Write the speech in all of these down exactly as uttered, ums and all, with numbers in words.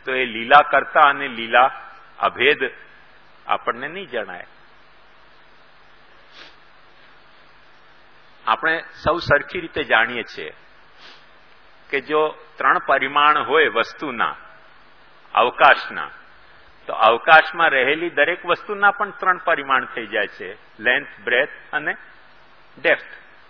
તો એ લીલા કરતા અને લીલા અભેદ આપણને નહીં જણાય. આપણે સૌ સરખી રીતે જાણીએ છીએ કે જો ત્રણ પરિમાણ હોય વસ્તુના, અવકાશના, તો અવકાશમાં રહેલી દરેક વસ્તુના પણ ત્રણ પરિમાણ થઈ જાય છે, લેન્થ, બ્રેથ અને ડેપ્થ.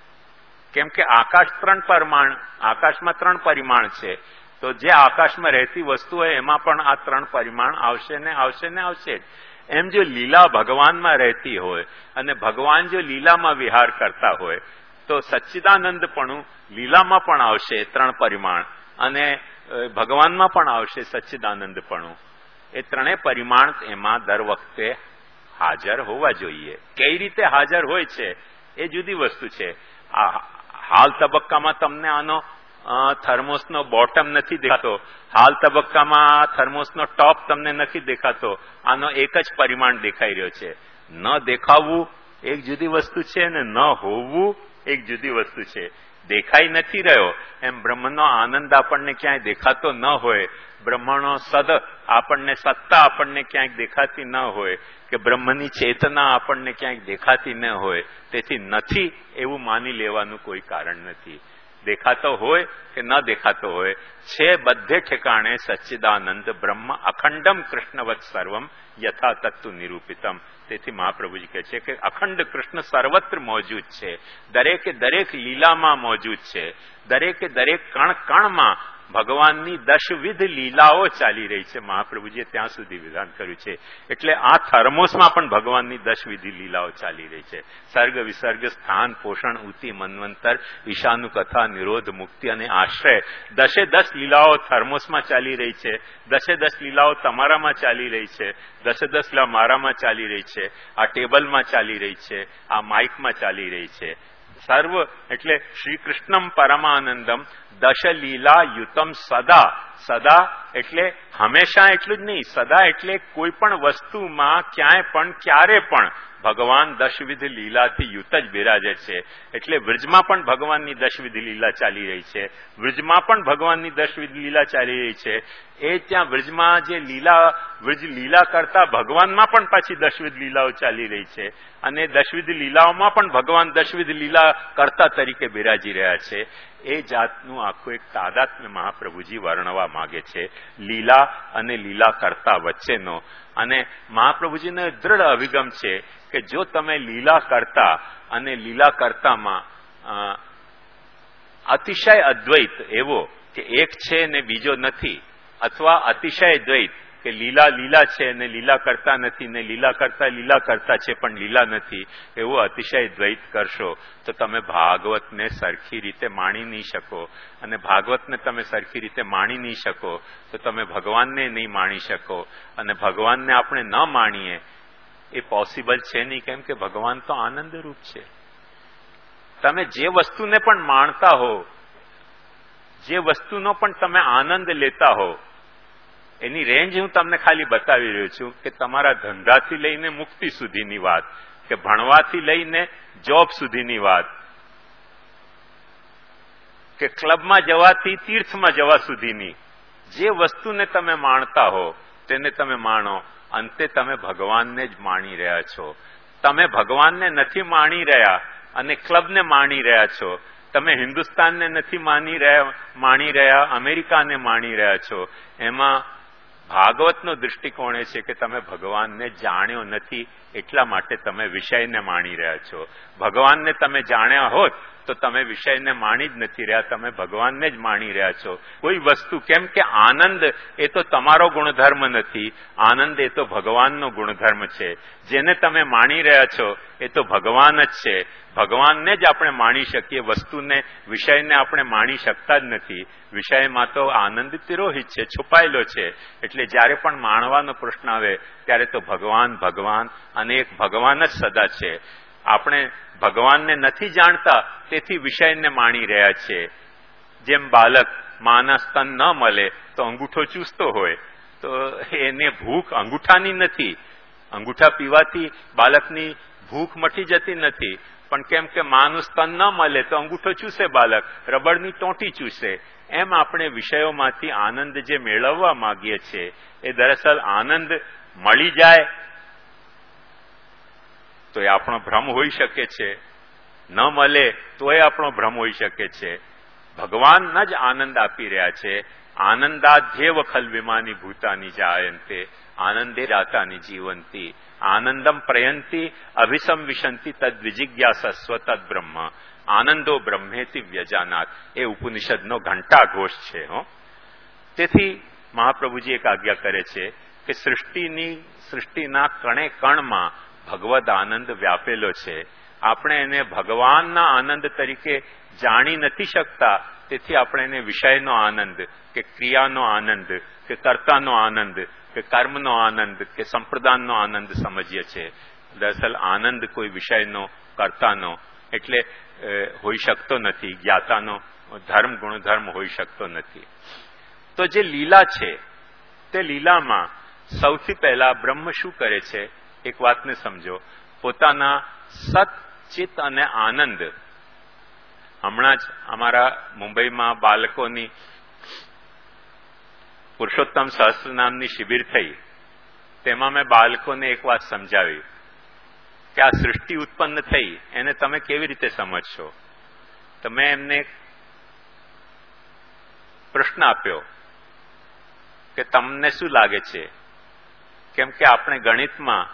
કેમ કે આકાશ ત્રણ પરિમાણ, આકાશમાં ત્રણ પરિમાણ છે, તો જે આકાશમાં રહેતી વસ્તુ હોય એમાં પણ આ ત્રણ પરિમાણ આવશે ને આવશે ને આવશે. એમ જો લીલા ભગવાનમાં રહેતી હોય અને ભગવાન જો લીલામાં વિહાર કરતા હોય તો સચ્ચિદાનંદપણું લીલામાં પણ આવશે ત્રણ પરિમાણ અને ભગવાનમાં પણ આવશે સચ્ચિદાનંદપણું. એ ત્રણેય પરિમાણ એમાં દર વખતે હાજર હોવા જોઈએ. કઈ રીતે હાજર હોય છે એ જુદી વસ્તુ છે. આ હાલ તબક્કામાં તમને આનો થર્મોસનો બોટમ નથી દેખાતો, હાલ તબક્કામાં થર્મોસનો ટોપ તમને નથી દેખાતો, આનો એક જ પરિમાણ દેખાઈ રહ્યો છે. ન દેખાવું એક જુદી વસ્તુ છે ને ન હોવું એક જુદી વસ્તુ છે. દેખાઈ નથી રહ્યો એમ બ્રહ્મનો આનંદ આપણને ક્યાંય દેખાતો ન હોય, બ્રહ્મનો સદ આપણને સત્તા આપણને ક્યાંક દેખાતી ન હોય, કે બ્રહ્મની ચેતના આપણને ક્યાંક દેખાતી ન હોય, તેથી નથી એવું માની લેવાનું કોઈ કારણ નથી. દેખાતો હોય કે ન દેખાતો હોય, છે બધે ઠેકાણે સચ્ચિદાનંદ બ્રહ્મ અખંડમ કૃષ્ણવત સર્વમ યથા તત્તુ નિરૂપિતમ. તેથી મહાપ્રભુજી કહે છે કે અખંડ કૃષ્ણ સર્વત્ર મોજૂદ છે, દરેકે દરેક લીલામાં મોજૂદ છે, દરેકે દરેક કણ કણમાં ભગવાનની દશવિધ લીલાઓ ચાલી રહી છે. મહાપ્રભુજીએ ત્યાં સુધી વિધાન કર્યું છે. એટલે આ થર્મોસમાં પણ ભગવાનની દશવિધ લીલાઓ ચાલી રહી છે. સર્ગ, વિસર્ગ, સ્થાન, પોષણ, ઉતિ, મન્વંતર, ઈશાનું કથા, નિરોધ, મુક્તિ અને આશ્રય, દશે દસ લીલાઓ થર્મોસમાં ચાલી રહી છે. દશે દસ લીલાઓ તમારામાં ચાલી રહી છે, દશે દસ લીલા મારામાં ચાલી રહી છે, આ ટેબલમાં ચાલી રહી છે, આ માઇકમાં ચાલી રહી છે. સર્વ એટલે શ્રી કૃષ્ણમ પરમાનંદમ દશ લીલા યુતમ સદા. સદા એટલે હંમેશા એટલું જ નહીં, સદા એટલે કોઈ પણ વસ્તુમાં ક્યાંય પણ ક્યારે પણ ભગવાન દશવિધ લીલાથી યુત જ બિરાજે છે. એટલે વ્રજમાં પણ ભગવાનની દશવિધ લીલા ચાલી રહી છે, વ્રજમાં પણ ભગવાનની દશવિધ લીલા ચાલી રહી છે. એ ત્યાં વ્રજમાં જે લીલા વ્રજ લીલા કરતા ભગવાનમાં પણ પાછી દશવિધ લીલાઓ ચાલી રહી છે અને દશવિધ લીલાઓમાં પણ ભગવાન દશવિધ લીલા કરતા તરીકે બિરાજી રહ્યા છે. એ જાતનું આખું એક તાદાત્મ્ય મહાપ્રભુજી વર્ણવા માંગે છે લીલા અને લીલા કરતા વચ્ચેનો. અને મહાપ્રભુજીનો દૃઢ અભિગમ છે કે જો તમે લીલા કરતા અને લીલા કરતામાં અતિશય અદ્વૈત એવો કે એક છે ને બીજો નથી, અથવા અતિશય દ્વૈત કે લીલા લીલા છે ને લીલા કરતા નથી ને લીલા કરતા લીલા કરતા છે પણ લીલા નથી, એવો અતિશય દ્વૈત કરશો તો તમે ભાગવતને સરખી રીતે માણી નહીં શકો. અને ભાગવતને તમે સરખી રીતે માણી નહીં શકો તો તમે ભગવાનને નહીં માણી શકો. અને ભગવાનને આપણે ન માણીએ એ પોસિબલ છે નહીં, કેમ કે ભગવાન તો આનંદ રૂપ છે. તમે જે વસ્તુને પણ માણતા હો, જે વસ્તુનો પણ તમે આનંદ લેતા હો, એની રેન્જ હું તમને ખાલી બતાવી રહ્યો છું કે તમારા ધંધાથી લઈને મુક્તિ સુધીની વાત, કે ભણવાથી લઈને જોબ સુધીની વાત, કે ક્લબમાં જવાથી તીર્થમાં જવા સુધીની જે વસ્તુને તમે માણતા હો તેને તમે માણો. અંતે તમે ભગવાનને જ માણી રહ્યા છો. તમે ભગવાનને નથી માણી રહ્યા અને ક્લબને માણી રહ્યા છો. તમે હિન્દુસ્તાનને નથી માની રહ્યા માણી રહ્યા અમેરિકાને માણી રહ્યા છો. એમાં ભાગવતનો દૃષ્ટિકોણ એ છે કે તમે ભગવાનને જાણ્યો નથી, એટલા માટે તમે વિષયને માણી રહ્યા છો. ભગવાનને તમે જાણ્યા હોત તો તમે વિષયને માણી જ નથી રહ્યા, તમે ભગવાનને જ માણી રહ્યા છો. કોઈ વસ્તુ, કેમ કે આનંદ એ તો તમારો ગુણધર્મ નથી, આનંદ એ તો ભગવાનનો ગુણધર્મ છે. જેને તમે માણી રહ્યા છો એ તો ભગવાન જ છે. ભગવાનને જ આપણે માણી શકીએ, વસ્તુને, વિષયને આપણે માણી શકતા જ નથી. વિષયમાં તો આનંદ તિરોહિત છે, છુપાયેલો છે. એટલે જયારે પણ માણવાનો પ્રશ્ન આવે ત્યારે તો ભગવાન ભગવાન અને એક ભગવાન જ સદા છે. આપણે ભગવાનને નથી જાણતા તેથી વિષયને માણી રહ્યા છીએ. જેમ બાલક માના સ્તન ન મળે તો અંગૂઠો ચૂસતો હોય, તો એને ભૂખ અંગૂઠાની નથી. અંગૂઠા પીવાથી બાલકની ભૂખ મટી જતી નથી, પણ કેમ કે માનું સ્તન ન મળે તો અંગૂઠો ચૂસે બાલક, રબરની ટોંટી ચૂસે. એમ આપણે વિષયોમાંથી આનંદ જે મેળવવા માંગીએ છીએ એ દરઅસલ આનંદ મળી જાય તો એ આપણો ભ્રમ હોઈ શકે છે, ન મળે તો એ આપણો ભ્રમ હોઈ શકે છે. ભગવાન જ આનંદ આપી રહ્યા છે. આનંદાધ્યેવ ખલ્વિમાની ભૂતાની જાયંતે આનંદે જાતાની જીવંતી આનંદમ પ્રયંતી અભિસમ વિશંતિ તદ વિજિજ્ઞાસસ્વ તદ બ્રહ્મ આનંદો બ્રહ્મેતિ વ્યજાનાત એ ઉપનિષદનો ઘંટા ઘોષ છે. હો તેથી મહાપ્રભુજી એક આજ્ઞા કરે છે કે સૃષ્ટિની સૃષ્ટિના કણે કણમાં ભગવદ આનંદ વ્યાપેલો છે. આપણે એને ભગવાનના આનંદ તરીકે જાણી નથી શકતા, તેથી આપણે એને વિષયનો આનંદ કે ક્રિયાનો આનંદ કે કર્તાનો આનંદ કે કર્મનો આનંદ કે સંપ્રદાનનો આનંદ સમજીએ છીએ. દરઅસલ આનંદ કોઈ વિષયનો કર્તાનો એટલે હોઈ શકતો નથી, જ્ઞાતાનો ધર્મ ગુણધર્મ હોઈ શકતો નથી. તો જે લીલા છે તે લીલામાં સૌથી પહેલા બ્રહ્મ શું કરે છે એક વાતને સમજો. પોતાના સત ચિત્ત અને આનંદ. હમણાં જ અમારા મુંબઈમાં બાળકોની પુરુષોત્તમ સહસ્ત્ર નામની શિબિર થઈ. તેમાં મેં બાળકોને એક વાત સમજાવી કે આ સૃષ્ટિ ઉત્પન્ન થઈ એને તમે કેવી રીતે સમજશો. તો મેં એમને પ્રશ્ન આપ્યો કે તમને શું લાગે છે, કેમ કે આપણે ગણિતમાં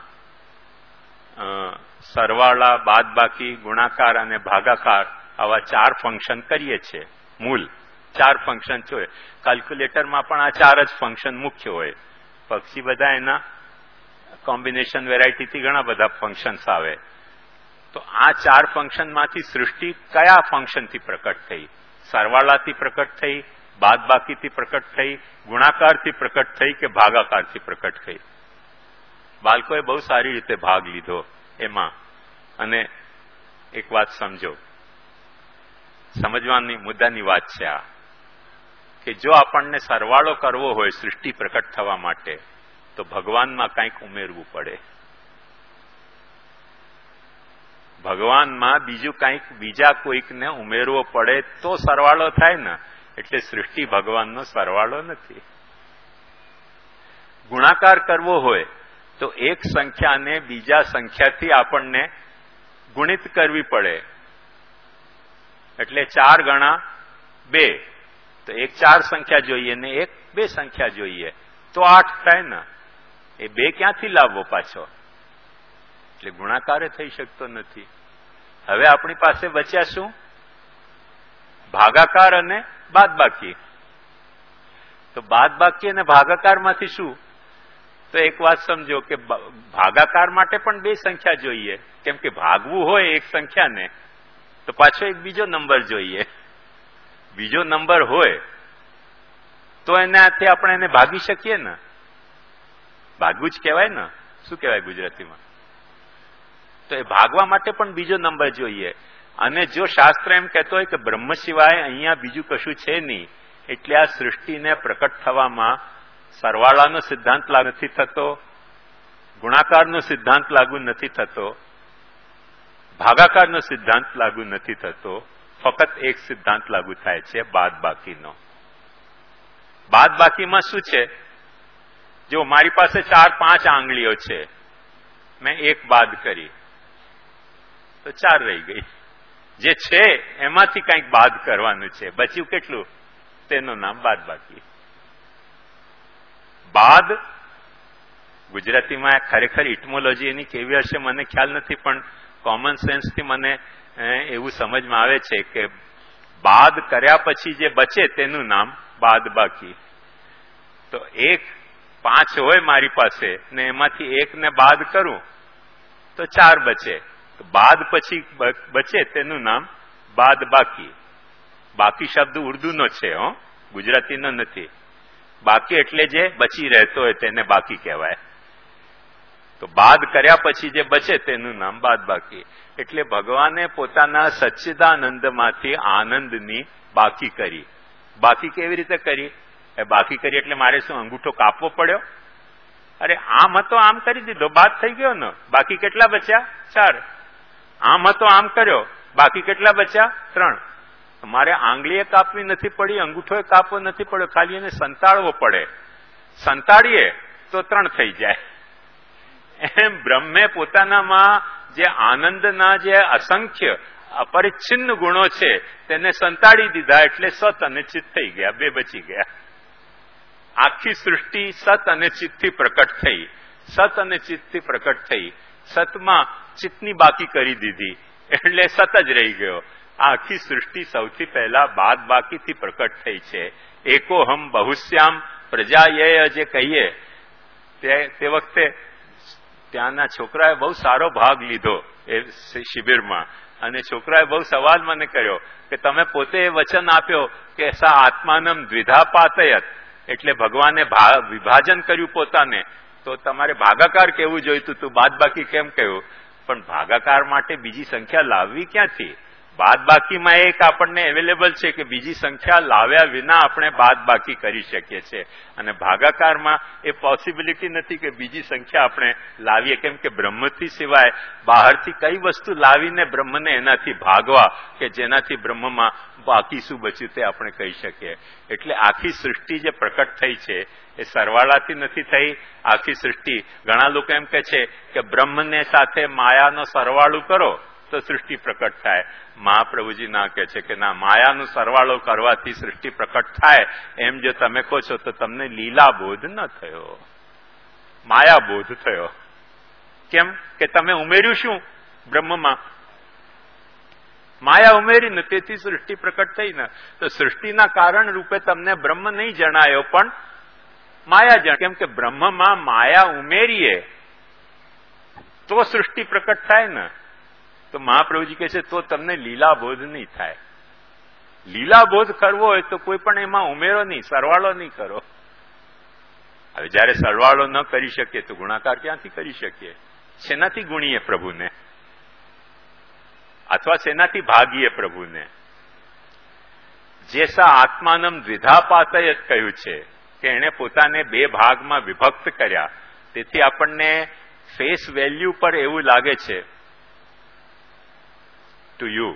સરવાળા, બાદબાકી, ગુણાકાર અને ભાગાકાર આવા ચાર ફંક્શન કરીએ છીએ. મૂળ ચાર ફંક્શન હોય. કેલ્ક્યુલેટરમાં પણ આ ચાર જ ફંક્શન મુખ્ય હોય. પછી બધા એના કોમ્બિનેશન વેરાયટીથી ઘણા બધા ફંક્શન્સ આવે. તો આ ચાર ફંક્શનમાંથી સૃષ્ટિ કયા ફંક્શનથી પ્રકટ થઈ? સરવાળાથી પ્રકટ થઈ, બાદબાકીથી પ્રકટ થઈ, ગુણાકારથી પ્રકટ થઈ કે ભાગાકારથી પ્રકટ થઈ? બાળકોએ બહુ સારી રીતે ભાગ લીધો એમાં. અને એક વાત સમજો, સમજવાની મુદ્દાની વાત છે આ, કે જો આપણને સરવાળો કરવો હોય સૃષ્ટિ પ્રકટ થવા માટે તો ભગવાનમાં કંઈક ઉમેરવું પડે. ભગવાનમાં બીજું કંઈક બીજા કોઈકને ઉમેરવો પડે તો સરવાળો થાય ને. એટલે સૃષ્ટિ ભગવાનનો સરવાળો નથી. ગુણાકાર કરવો હોય તો એક સંખ્યાને બીજા સંખ્યાથી આપણને ગુણિત કરવી પડે. એટલે ચાર ગણા બે, તો એક ચાર સંખ્યા જોઈએ ને એક બે સંખ્યા જોઈએ તો આઠ થાય ને. એ બે ક્યાંથી લાવવો પાછો? એટલે ગુણાકારે થઈ શકતો નથી. હવે આપણી પાસે બચ્યા શું? ભાગાકાર અને બાદબાકી. તો બાદબાકી અને ભાગાકારમાંથી શું? તો એક વાત સમજો કે ભાગાકાર માટે પણ બે સંખ્યા જોઈએ, કેમ કે ભાગવું હોય એક સંખ્યાને તો પાછો એક બીજો નંબર જોઈએ. બીજો નંબર હોય તો એનાથી આપણે એને ભાગી શકીએ ને. ભાગવું જ કહેવાય ને. શું કહેવાય ગુજરાતીમાં? તો એ ભાગવા માટે પણ બીજો નંબર જોઈએ. અને જો શાસ્ત્ર એમ કહેતો હોય કે બ્રહ્મ સિવાય અહીંયા બીજું કશું છે નહીં, એટલે આ સૃષ્ટિને પ્રકટ થવામાં સરવાળાનો સિદ્ધાંત લાગુ નથી થતો, ગુણાકારનો સિદ્ધાંત લાગુ નથી થતો, ભાગાકારનો સિદ્ધાંત લાગુ નથી થતો. ફક્ત એક સિદ્ધાંત લાગુ થાય છે, બાદબાકીનો. બાદબાકીમાં શું છે? જો મારી પાસે ચાર પાંચ આંગળીઓ છે, મેં એક બાદ કરી તો ચાર રહી ગઈ. જે છે એમાંથી કંઈક બાદ કરવાનું છે, બચ્યું કેટલું? તેનું નામ બાદબાકી. બાદ ગુજરાતીમાં ખરેખર ઇટમોલોજી એની કેવી હશે મને ખ્યાલ નથી, પણ કોમન સેન્સથી મને એવું સમજમાં આવે છે કે બાદ કર્યા પછી જે બચે તેનું નામ બાદબાકી. તો એક પાંચ હોય મારી પાસે ને એમાંથી એકને બાદ કરું તો ચાર બચે. તો બાદ પછી બચે તેનું નામ બાદબાકી. બાકી શબ્દ ઉર્દુનો છે, હો, ગુજરાતીનો નથી. બાકી એટલે જે બચી રહેતો હોય તેને બાકી કહેવાય. તો બાદ કર્યા પછી જે બચે તેનું નામ બાદબાકી. એટલે ભગવાને પોતાના સચ્ચિદાનંદમાંથી આનંદની બાકી કરી. બાકી કેવી રીતે કરી? એ બાકી કરી એટલે મારે શું અંગૂઠો કાપવો પડ્યો? અરે આમ હતો આમ કરી દીધો, બાદ થઈ ગયો ને. બાકી કેટલા બચ્યા? ચાર. આમ હતો આમ કર્યો, બાકી કેટલા બચ્યા? ત્રણ. મારે આંગળીએ કાપવી નથી પડી, અંગૂઠોએ કાપવો નથી પડ્યો, ખાલી એને સંતાડવો પડે. સંતાડીએ તો ત્રણ થઈ જાય. એમ બ્રહ્મે પોતાનામાં જે આનંદના જે અસંખ્ય અપરિચ્છિન્ન ગુણો છે તેને સંતાડી દીધા, એટલે સત અને ચિત્ત થઈ ગયા, બે બચી ગયા. આખી સૃષ્ટિ સત અને ચિત્તથી પ્રકટ થઈ, સત અને ચિત્તથી પ્રકટ થઈ. સતમાં ચિત્તની બાકી કરી દીધી એટલે સત જ રહી ગયો. આ આખી સૃષ્ટિ સૌથી પહેલા બાદ બાકીથી પ્રકટ થઈ છે. એકોહમ બહુશ્યામ પ્રજાયય જે કહીએ તે વખતે ત્યાંના છોકરાએ બહુ સારો ભાગ લીધો એ શિબિરમાં, અને છોકરાએ બહુ સવાલ મને કર્યો કે તમે પોતે વચન આપ્યો કે સા આત્માનમ દ્વિધા પાતયત, એટલે ભગવાને વિભાજન કર્યું પોતાને, તો તમારે ભાગાકાર કહેવું જોઈતું તું, બાદ બાકી કેમ કહ્યું? પણ ભાગાકાર માટે બીજી સંખ્યા લાવવી ક્યાંથી? બાદ બાકીમાં એક આપણને અવેલેબલ છે કે બીજી સંખ્યા લાવ્યા વિના આપણે બાદ બાકી કરી શકીએ છીએ, અને ભાગાકારમાં એ પોસિબિલિટી નથી કે બીજી સંખ્યા આપણે લાવીએ, કેમ કે બ્રહ્મથી સિવાય બહારથી કઈ વસ્તુ લાવીને બ્રહ્મને એનાથી ભાગવા કે જેનાથી બ્રહ્મમાં બાકી શું બચ્યું તે આપણે કહી શકીએ. એટલે આખી સૃષ્ટિ જે પ્રકટ થઈ છે એ સરવાળાથી નથી થઈ. આખી સૃષ્ટિ, ઘણા લોકો એમ કહે છે કે બ્રહ્મને સાથે માયાનો સરવાળો કરો તો સૃષ્ટિ પ્રકટ થાય. મહાપ્રભુજી ના કહે છે કે ના, માયાનો સરવાળો કરવાથી સૃષ્ટિ પ્રકટ થાય એમ જો તમે કહો છો તો તમને લીલા બોધ ન થયો, માયા બોધ થયો. કેમ કે તમે ઉમેર્યું શું બ્રહ્મમાં? માયા ઉમેરી ને, તેથી સૃષ્ટિ પ્રકટ થઈ ને. તો સૃષ્ટિના કારણ રૂપે તમને બ્રહ્મ નહીં જણાયો પણ માયા જણ. કેમ કે બ્રહ્મમાં માયા ઉમેરીએ તો સૃષ્ટિ પ્રકટ થાય ને. તો મહાપ્રભુજી કહે છે તો તમને લીલાબોધ નહીં થાય. લીલાબોધ કરવો હોય તો કોઈ પણ એમાં ઉમેરો નહીં, સરવાળો નહીં કરો. હવે જયારે સરવાળો ન કરી શકીએ તો ગુણાકાર ક્યાંથી કરી શકીએ? શેનાથી ગુણીએ પ્રભુને? અથવા શેનાથી ભાગીએ પ્રભુને? જેસા આત્માનમ દ્વિધા પાતયત કહ્યું છે કે એણે પોતાને બે ભાગમાં વિભક્ત કર્યા, તેથી આપણને ફેસ વેલ્યુ પર એવું લાગે છે ટુ યુ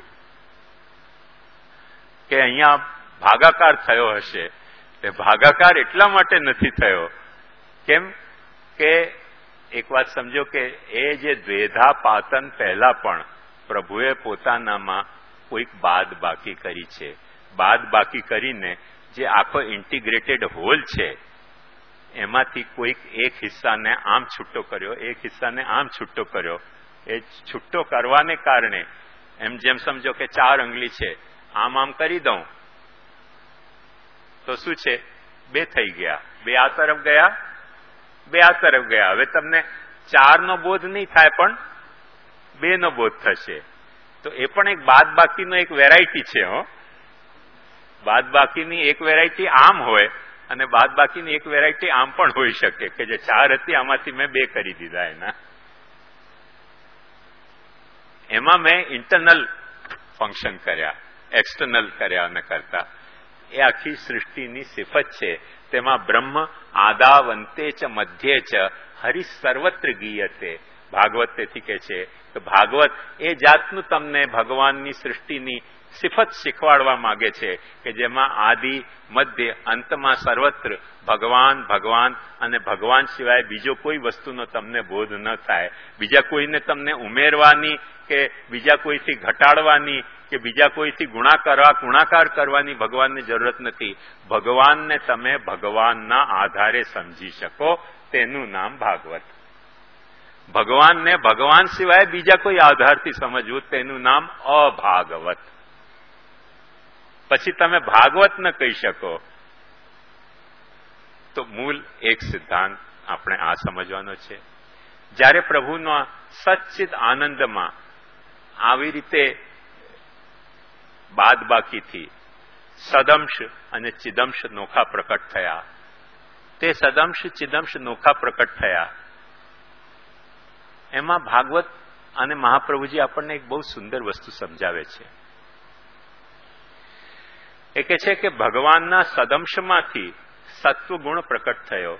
કે અહીંયા ભાગાકાર થયો હશે. એ ભાગાકાર એટલા માટે નથી થયો. કેમ કે એક વાત સમજો કે એ જે દ્વેધા પાતન પહેલા પણ પ્રભુએ પોતાનામાં કોઈક બાદ બાકી કરી છે. બાદ બાકી કરીને જે આખો ઇન્ટિગ્રેટેડ હોલ છે એમાંથી કોઈક એક હિસ્સાને આમ છૂટો કર્યો, એક હિસ્સાને આમ છૂટો કર્યો. એ છૂટો કરવાને કારણે એમ જેમ સમજો કે ચાર અંગલી છે, આમ આમ કરી દઉં તો શું છે? બે થઈ ગયા. બે આ તરફ ગયા, બે આ તરફ ગયા. હવે તમને ચાર નો બોધ નહીં થાય પણ બે નો બોધ થશે. તો એ પણ એક બાદ બાકીનો એક વેરાયટી છે. હો, બાદ બાકીની એક વેરાયટી આમ હોય અને બાદ બાકીની એક વેરાયટી આમ પણ હોઈ શકે કે જે ચાર હતી આમાંથી મેં બે કરી દીધા. એના એમાં મેં ઇન્ટરનલ ફંક્શન કર્યા, એક્સટર્નલ કર્યા અને કરતા. એ આખી સૃષ્ટિની સિફત છે. તેમાં બ્રહ્મ આદાવંતે ચ મધ્યે ચ હરિ સર્વત્ર ગીયતે. ભાગવત તેથી કે છે કે ભાગવત એ જાતનું તમને ભગવાનની સૃષ્ટિની સિફત શીખવાડવા માંગે છે કે જેમાં આદિ, મધ્ય, અંતમાં સર્વત્ર ભગવાન ભગવાન અને ભગવાન સિવાય બીજો કોઈ વસ્તુનો તમને બોધ ન થાય. બીજા કોઈને તમને ઉમેરવાની કે બીજા કોઈથી ઘટાડવાની કે બીજા કોઈથી ગુણા કરવા ગુણાકાર કરવાની ભગવાનની જરૂરત નથી. ભગવાનને તમે ભગવાનના આધારે સમજી શકો તેનું નામ ભાગવત. ભગવાનને ભગવાન સિવાય બીજા કોઈ આધારથી સમજવું તેનું નામ અભાગવત. પછી તમે ભાગવત ન કહી શકો. તો મૂળ એક સિદ્ધાંત આપણે આ સમજવાનો છે. જ્યારે પ્રભુના સચ્ચિત આનંદમાં આવી રીતે બાદ બાકીથી સદંશ અને ચિદંશ નોખા પ્રકટ થયા, તે સદંશ ચિદંશ નોખા પ્રકટ થયા. એમાં ભાગવત અને મહાપ્રભુજી આપણને એક બહુ સુંદર વસ્તુ સમજાવે છે. એ કહે છે કે ભગવાનના સદંશમાંથી સત્વગુણ પ્રકટ થયો,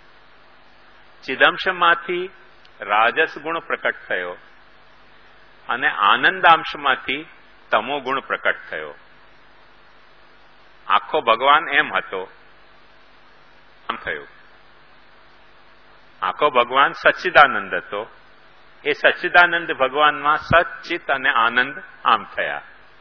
ચિદંશમાંથી રાજસ ગુણ પ્રકટ થયો અને આનંદાંશમાંથી તમોગુણ પ્રકટ થયો. આખો ભગવાન એમ હતો, આમ થયું. આખો ભગવાન સચ્ચિદાનંદ હતો. એ સચ્ચિદાનંદ ભગવાનમાં સચ્ચિત અને આનંદ આમ થયા.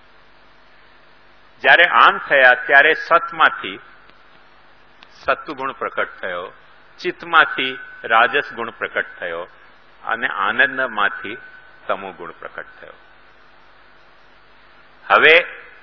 જ્યારે આમ થયા ત્યારે સતમાંથી સત્વગુણ પ્રકટ થયો, ચિત્તમાંથી રાજસ ગુણ પ્રકટ થયો અને આનંદમાંથી તમો ગુણ પ્રકટ થયો. હવે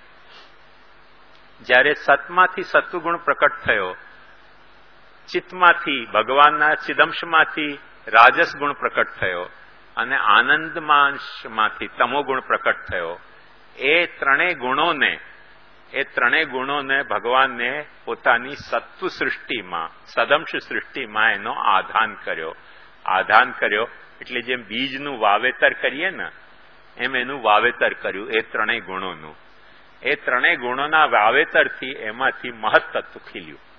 જ્યારે સતમાંથી સત્વગુણ પ્રકટ થયો, ચિત્તમાંથી ભગવાનના ચિદંશમાંથી રાજસ ગુણ પ્રકટ થયો અને આનંદમાંશમાંથી તમો ગુણ પ્રકટ થયો, એ ત્રણેય ગુણોને એ ત્રણેય ગુણોને ભગવાનને પોતાની સત્વ સૃષ્ટિમાં, સદંશ સૃષ્ટિમાં એનો આધાન કર્યો. આધાન કર્યો એટલે જેમ બીજનું વાવેતર કરીએ ને એમ એનું વાવેતર કર્યું એ ત્રણેય ગુણોનું. એ ત્રણેય ગુણોના વાવેતરથી એમાંથી મહત્તત્વ ખીલ્યું.